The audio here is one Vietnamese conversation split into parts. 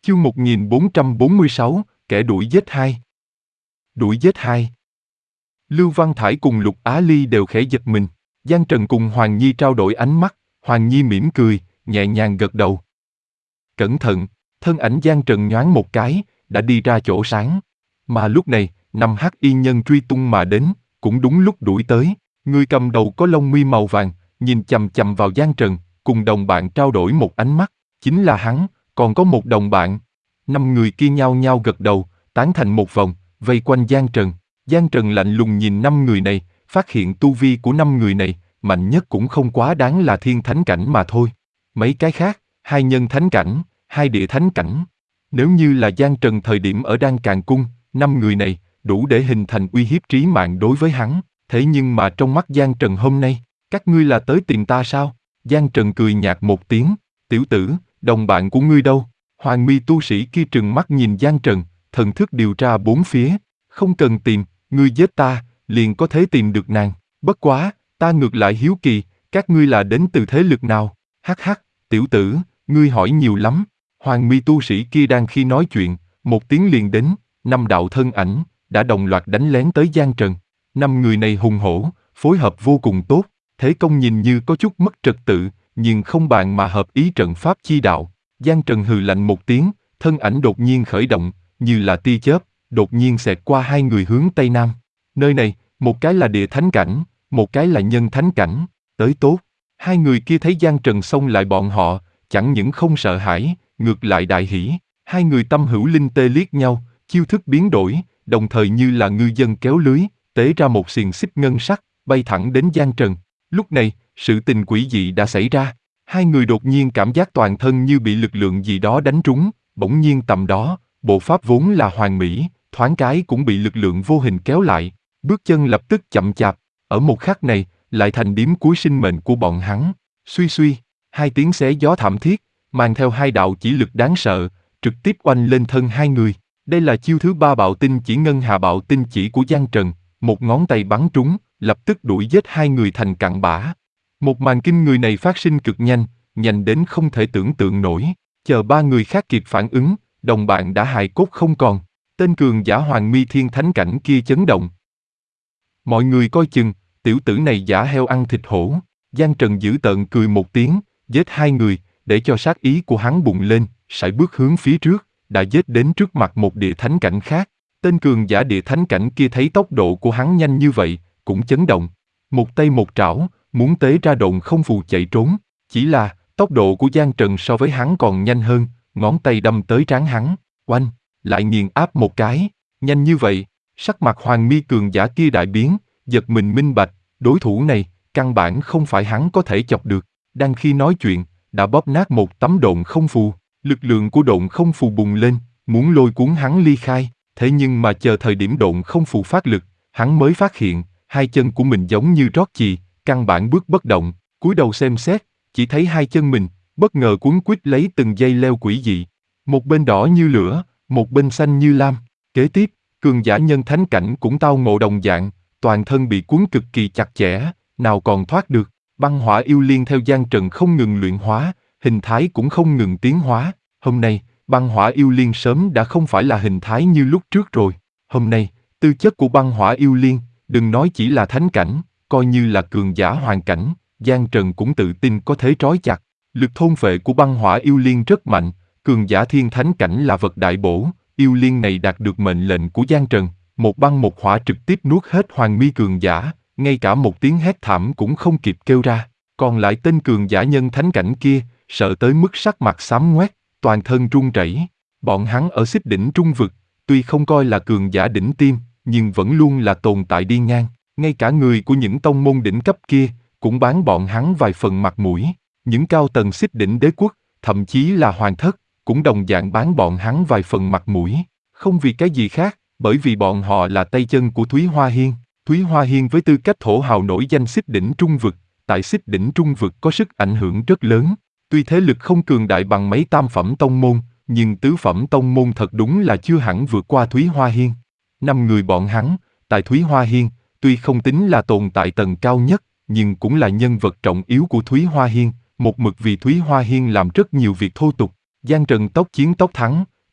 Chương 1446, kẻ đuổi giết hai. Đuổi giết hai. Lưu Văn Thải cùng Lục Á Ly đều khẽ giật mình. Giang Trần cùng Hoàng Nhi trao đổi ánh mắt, Hoàng Nhi mỉm cười, nhẹ nhàng gật đầu. Cẩn thận, thân ảnh Giang Trần nhoáng một cái, đã đi ra chỗ sáng. Mà lúc này, 5 hắc y nhân truy tung mà đến, cũng đúng lúc đuổi tới. Người cầm đầu có lông mi màu vàng, nhìn chằm chằm vào Giang Trần, cùng đồng bạn trao đổi một ánh mắt. Chính là hắn, còn có một đồng bạn. 5 người kia nhao nhao gật đầu, tán thành một vòng, vây quanh Giang Trần. Giang Trần lạnh lùng nhìn 5 người này, phát hiện tu vi của 5 người này, mạnh nhất cũng không quá đáng là thiên thánh cảnh mà thôi. Mấy cái khác, 2 nhân thánh cảnh, 2 địa thánh cảnh. Nếu như là Giang Trần thời điểm ở Đan Càn Cung, 5 người này, đủ để hình thành uy hiếp trí mạng đối với hắn. Thế nhưng mà trong mắt Giang Trần hôm nay, các ngươi là tới tìm ta sao? Giang Trần cười nhạt một tiếng, tiểu tử, đồng bạn của ngươi đâu? Hoàng mi tu sĩ kia trừng mắt nhìn Giang Trần, thần thức điều tra bốn phía. Không cần tìm, ngươi giết ta, liền có thể tìm được nàng. Bất quá, ta ngược lại hiếu kỳ, các ngươi là đến từ thế lực nào? Hắc hắc, tiểu tử, ngươi hỏi nhiều lắm. Hoàng mi tu sĩ kia đang khi nói chuyện, một tiếng liền đến, 5 đạo thân ảnh, đã đồng loạt đánh lén tới Giang Trần. 5 người này hùng hổ, phối hợp vô cùng tốt, thế công nhìn như có chút mất trật tự, nhưng không bàn mà hợp ý trận pháp chi đạo. Giang Trần hừ lạnh một tiếng, thân ảnh đột nhiên khởi động, như là tia chớp, đột nhiên xẹt qua 2 người hướng Tây Nam. Nơi này, một cái là địa thánh cảnh, một cái là nhân thánh cảnh, tới tốt. 2 người kia thấy Giang Trần xông lại bọn họ, chẳng những không sợ hãi, ngược lại đại hỉ. 2 người tâm hữu linh tê liếc nhau, chiêu thức biến đổi, đồng thời như là ngư dân kéo lưới, tế ra một xiềng xích ngân sắc, bay thẳng đến Giang Trần. Lúc này, sự tình quỷ dị đã xảy ra. 2 người đột nhiên cảm giác toàn thân như bị lực lượng gì đó đánh trúng, bỗng nhiên tầm đó, bộ pháp vốn là hoàn mỹ, thoáng cái cũng bị lực lượng vô hình kéo lại, bước chân lập tức chậm chạp, ở một khắc này, lại thành điếm cuối sinh mệnh của bọn hắn. Suy suy, 2 tiếng xé gió thảm thiết, mang theo 2 đạo chỉ lực đáng sợ, trực tiếp oanh lên thân 2 người. Đây là chiêu thứ 3 bạo tinh chỉ ngân hà bạo tinh chỉ của Giang Trần, một ngón tay bắn trúng, lập tức đuổi giết 2 người thành cặn bã. Một màn kinh người này phát sinh cực nhanh, nhanh đến không thể tưởng tượng nổi. Chờ 3 người khác kịp phản ứng, đồng bạn đã hài cốt không còn. Tên cường giả Hoàng mi thiên thánh cảnh kia chấn động. Mọi người coi chừng, tiểu tử này giả heo ăn thịt hổ. Giang Trần dữ tợn cười một tiếng, giết 2 người, để cho sát ý của hắn bùng lên, sải bước hướng phía trước, đã giết đến trước mặt một địa thánh cảnh khác. Tên cường giả địa thánh cảnh kia thấy tốc độ của hắn nhanh như vậy, cũng chấn động. Một tay một trảo, muốn tế ra độn không phù chạy trốn. Chỉ là, tốc độ của Giang Trần so với hắn còn nhanh hơn, ngón tay đâm tới trán hắn, oanh, lại nghiền áp một cái. Nhanh như vậy, sắc mặt Hoàng mi cường giả kia đại biến, giật mình minh bạch, đối thủ này, căn bản không phải hắn có thể chọc được. Đang khi nói chuyện, đã bóp nát một tấm độn không phù, lực lượng của độn không phù bùng lên, muốn lôi cuốn hắn ly khai. Thế nhưng mà chờ thời điểm độn không phù phát lực, hắn mới phát hiện, 2 chân của mình giống như rót chì, căn bản bước bất động, cúi đầu xem xét, chỉ thấy 2 chân mình, bất ngờ cuốn quýt lấy từng dây leo quỷ dị. Một bên đỏ như lửa, một bên xanh như lam. Kế tiếp, cường giả nhân thánh cảnh cũng tao ngộ đồng dạng, toàn thân bị cuốn cực kỳ chặt chẽ, nào còn thoát được. Băng hỏa yêu liên theo Giang Trần không ngừng luyện hóa, hình thái cũng không ngừng tiến hóa. Hôm nay, băng hỏa yêu liên sớm đã không phải là hình thái như lúc trước rồi. Hôm nay, tư chất của băng hỏa yêu liên, đừng nói chỉ là thánh cảnh, coi như là cường giả hoàn cảnh, Giang Trần cũng tự tin có thể trói chặt. Lực thôn phệ của băng hỏa yêu liên rất mạnh, cường giả thiên thánh cảnh là vật đại bổ, yêu liên này đạt được mệnh lệnh của Giang Trần, một băng một hỏa trực tiếp nuốt hết Hoàng mi cường giả, ngay cả một tiếng hét thảm cũng không kịp kêu ra. Còn lại tên cường giả nhân thánh cảnh kia, sợ tới mức sắc mặt xám ngoét, toàn thân run rẩy. Bọn hắn ở xích đỉnh trung vực, tuy không coi là cường giả đỉnh tiêm, nhưng vẫn luôn là tồn tại đi ngang. Ngay cả người của những tông môn đỉnh cấp kia, cũng bán bọn hắn vài phần mặt mũi. Những cao tầng xích đỉnh đế quốc, thậm chí là hoàng thất, cũng đồng dạng bán bọn hắn vài phần mặt mũi. Không vì cái gì khác, bởi vì bọn họ là tay chân của Thúy Hoa Hiên. Thúy Hoa Hiên với tư cách thổ hào nổi danh xích đỉnh trung vực, tại xích đỉnh trung vực có sức ảnh hưởng rất lớn. Tuy thế lực không cường đại bằng mấy tam phẩm tông môn, nhưng tứ phẩm tông môn thật đúng là chưa hẳn vượt qua Thúy Hoa Hiên. 5 người bọn hắn, tại Thúy Hoa Hiên, tuy không tính là tồn tại tầng cao nhất, nhưng cũng là nhân vật trọng yếu của Thúy Hoa Hiên, một mực vì Thúy Hoa Hiên làm rất nhiều việc thô tục. Giang Trần tốc chiến tốc thắng,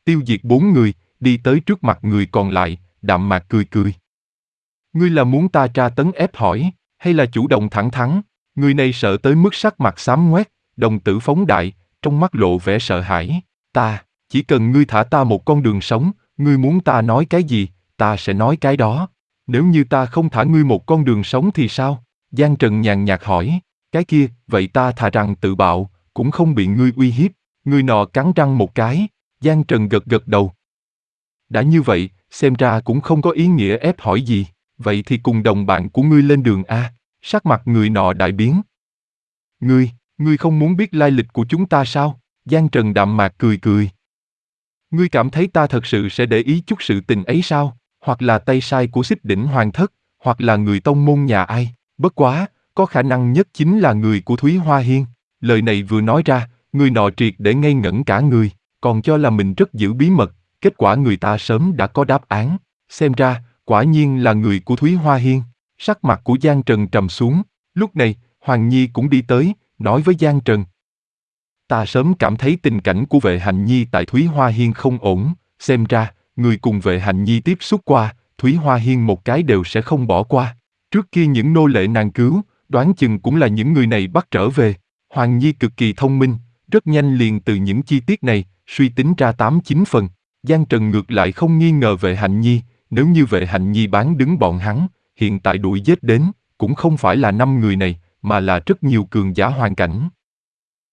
tiêu diệt 4 người, đi tới trước mặt người còn lại, đạm mạc cười cười. Ngươi là muốn ta tra tấn ép hỏi, hay là chủ động thẳng thắn? Người này sợ tới mức sắc mặt xám ngoét, đồng tử phóng đại, trong mắt lộ vẻ sợ hãi. Ta, chỉ cần ngươi thả ta một con đường sống, ngươi muốn ta nói cái gì, ta sẽ nói cái đó. Nếu như ta không thả ngươi một con đường sống thì sao? Giang Trần nhàn nhạt hỏi. Cái kia, vậy ta thà rằng tự bạo, cũng không bị ngươi uy hiếp. Người nọ cắn răng một cái. Giang Trần gật gật đầu. Đã như vậy, xem ra cũng không có ý nghĩa ép hỏi gì. Vậy thì cùng đồng bạn của ngươi lên đường a. Sắc mặt người nọ đại biến. Ngươi không muốn biết lai lịch của chúng ta sao? Giang Trần đạm mạc cười cười. Ngươi cảm thấy ta thật sự sẽ để ý chút sự tình ấy sao? Hoặc là tay sai của Xích Đỉnh Hoàng Thất, hoặc là người tông môn nhà ai? Bất quá, có khả năng nhất chính là người của Thúy Hoa Hiên. Lời này vừa nói ra, người nọ triệt để ngây ngẩn cả người, còn cho là mình rất giữ bí mật, kết quả người ta sớm đã có đáp án. Xem ra, quả nhiên là người của Thúy Hoa Hiên. Sắc mặt của Giang Trần trầm xuống, lúc này, Hoàng Nhi cũng đi tới, nói với Giang Trần. Ta sớm cảm thấy tình cảnh của Vệ Hạnh Nhi tại Thúy Hoa Hiên không ổn, xem ra, người cùng Vệ Hạnh Nhi tiếp xúc qua, Thúy Hoa Hiên một cái đều sẽ không bỏ qua. Trước kia những nô lệ nàng cứu, đoán chừng cũng là những người này bắt trở về. Hoàng Nhi cực kỳ thông minh, rất nhanh liền từ những chi tiết này, suy tính ra 8-9 phần. Giang Trần ngược lại không nghi ngờ Vệ Hạnh Nhi, nếu như Vệ Hạnh Nhi bán đứng bọn hắn, hiện tại đuổi giết đến, cũng không phải là 5 người này, mà là rất nhiều cường giả hoàn cảnh.